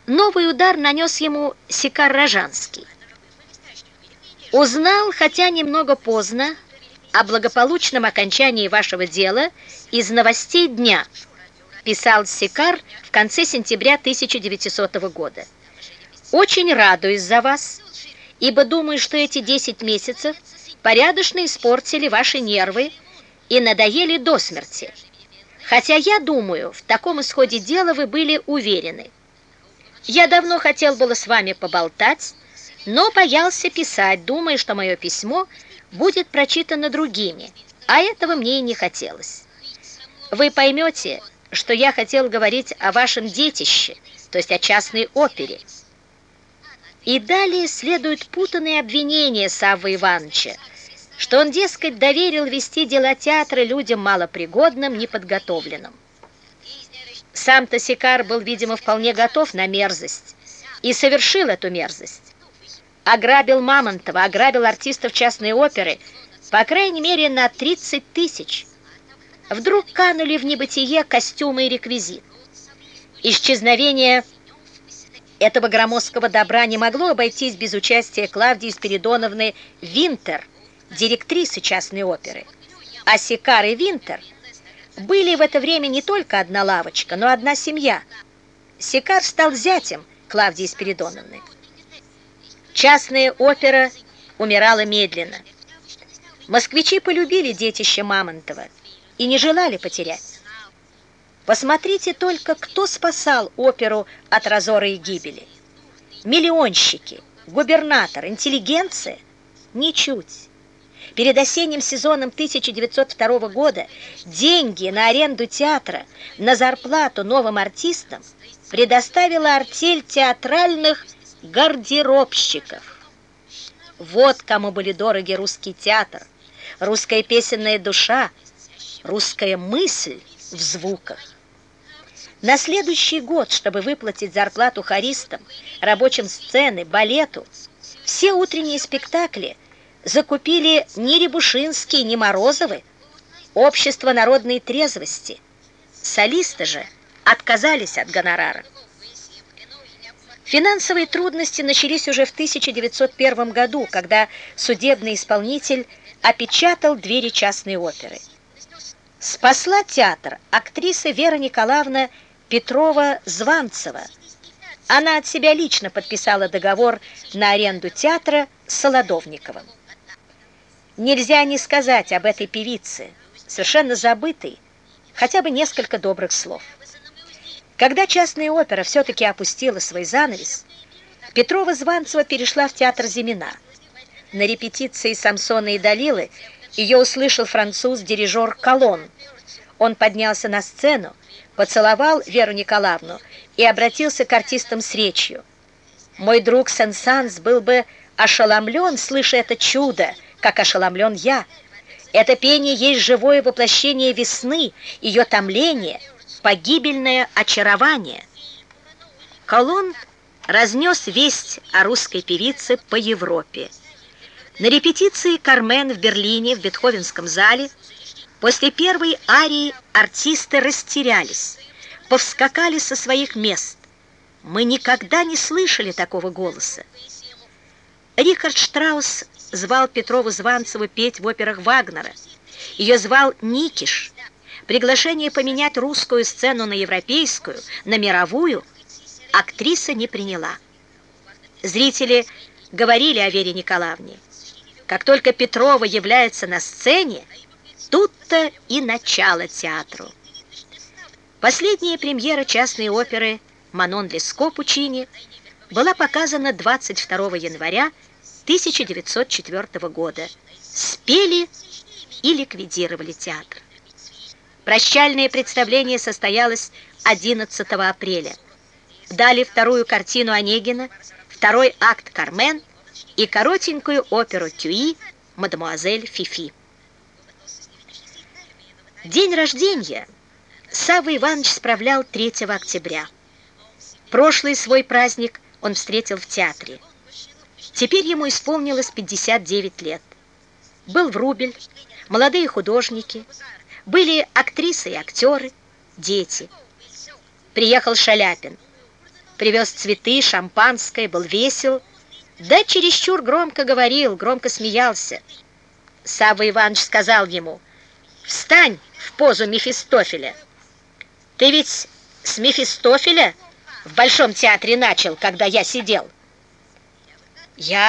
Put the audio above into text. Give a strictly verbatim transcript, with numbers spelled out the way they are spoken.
Новый удар нанес ему Сикар Рожанский. «Узнал, хотя немного поздно, о благополучном окончании вашего дела из новостей дня», писал Сикар в конце сентября тысяча девятисотого года. «Очень радуюсь за вас, ибо думаю, что эти десять месяцев порядочно испортили ваши нервы и надоели до смерти. Хотя я думаю, в таком исходе дела вы были уверены. Я давно хотел было с вами поболтать, но боялся писать, думая, что мое письмо будет прочитано другими, а этого мне и не хотелось. Вы поймете, что я хотел говорить о вашем детище, то есть о частной опере». И далее следуют путанные обвинения Саввы Ивановича, что он, дескать, доверил вести дела театра людям малопригодным, неподготовленным. Сам-то Сикар был, видимо, вполне готов на мерзость и совершил эту мерзость. Ограбил Мамонтова, ограбил артистов частной оперы, по крайней мере, на тридцать тысяч. Вдруг канули в небытие костюмы и реквизит. Исчезновение этого громоздкого добра не могло обойтись без участия Клавдии Спиридоновны Винтер, директрисы частной оперы. А Сикар и Винтер были в это время не только одна лавочка, но одна семья. Сикар стал зятем Клавдии Спиридоновны. Частная опера умирала медленно. Москвичи полюбили детище Мамонтова и не желали потерять. Посмотрите только, кто спасал оперу от разора и гибели. Миллионщики, губернатор, интеллигенция? Ничуть. Перед осенним сезоном тысяча девятьсот второго года деньги на аренду театра, на зарплату новым артистам предоставила артель театральных гардеробщиков. Вот кому были дороги русский театр, русская песенная душа, русская мысль в звуках. На следующий год, чтобы выплатить зарплату хористам, рабочим сцены, балету, все утренние спектакли закупили не Рябушинские, не Морозовы, Общество народной трезвости. Солисты же отказались от гонорара. Финансовые трудности начались уже в тысяча девятьсот первом году, когда судебный исполнитель опечатал двери частной оперы. Спасла театр актриса Вера Николаевна Петрова-Званцева. Она от себя лично подписала договор на аренду театра с Солодовниковым. Нельзя не сказать об этой певице, совершенно забытой, хотя бы несколько добрых слов. Когда частная опера все-таки опустила свой занавес, Петрова-Званцева перешла в театр Зимина. На репетиции «Самсона и Далилы» ее услышал француз-дирижер Колон. Он поднялся на сцену, поцеловал Веру Николаевну и обратился к артистам с речью. «Мой друг Сен-Санс был бы ошеломлен, слыша это чудо, как ошеломлен я. Это пение есть живое воплощение весны, ее томление, погибельное очарование». Колон разнес весть о русской певице по Европе. На репетиции «Кармен» в Берлине, в Бетховенском зале, после первой арии артисты растерялись, повскакали со своих мест. Мы никогда не слышали такого голоса. Рихард Штраус звал Петрову-Званцеву петь в операх Вагнера. Ее звал Никиш. Приглашение поменять русскую сцену на европейскую, на мировую, актриса не приняла. Зрители говорили о Вере Николаевне. Как только Петрова является на сцене, тут-то и начало театру. Последняя премьера частной оперы «Манон Леско» Пучини была показана двадцать второго января тысяча девятьсот четвёртого года. Спели и ликвидировали театр. Прощальное представление состоялось одиннадцатого апреля. Дали вторую картину Онегина, второй акт «Кармен» и коротенькую оперу «Тюи» «Мадемуазель Фифи». День рождения Савва Иванович справлял третьего октября. Прошлый свой праздник он встретил в театре. Теперь ему исполнилось пятьдесят девять лет. Был Врубель, молодые художники, были актрисы и актеры, дети. Приехал Шаляпин. привез цветы, шампанское, был весел, да чересчур громко говорил, громко смеялся. Савва Иванович сказал ему: «Встань в позу Мефистофеля. Ты ведь с Мефистофеля в Большом театре начал, когда я сидел». «Я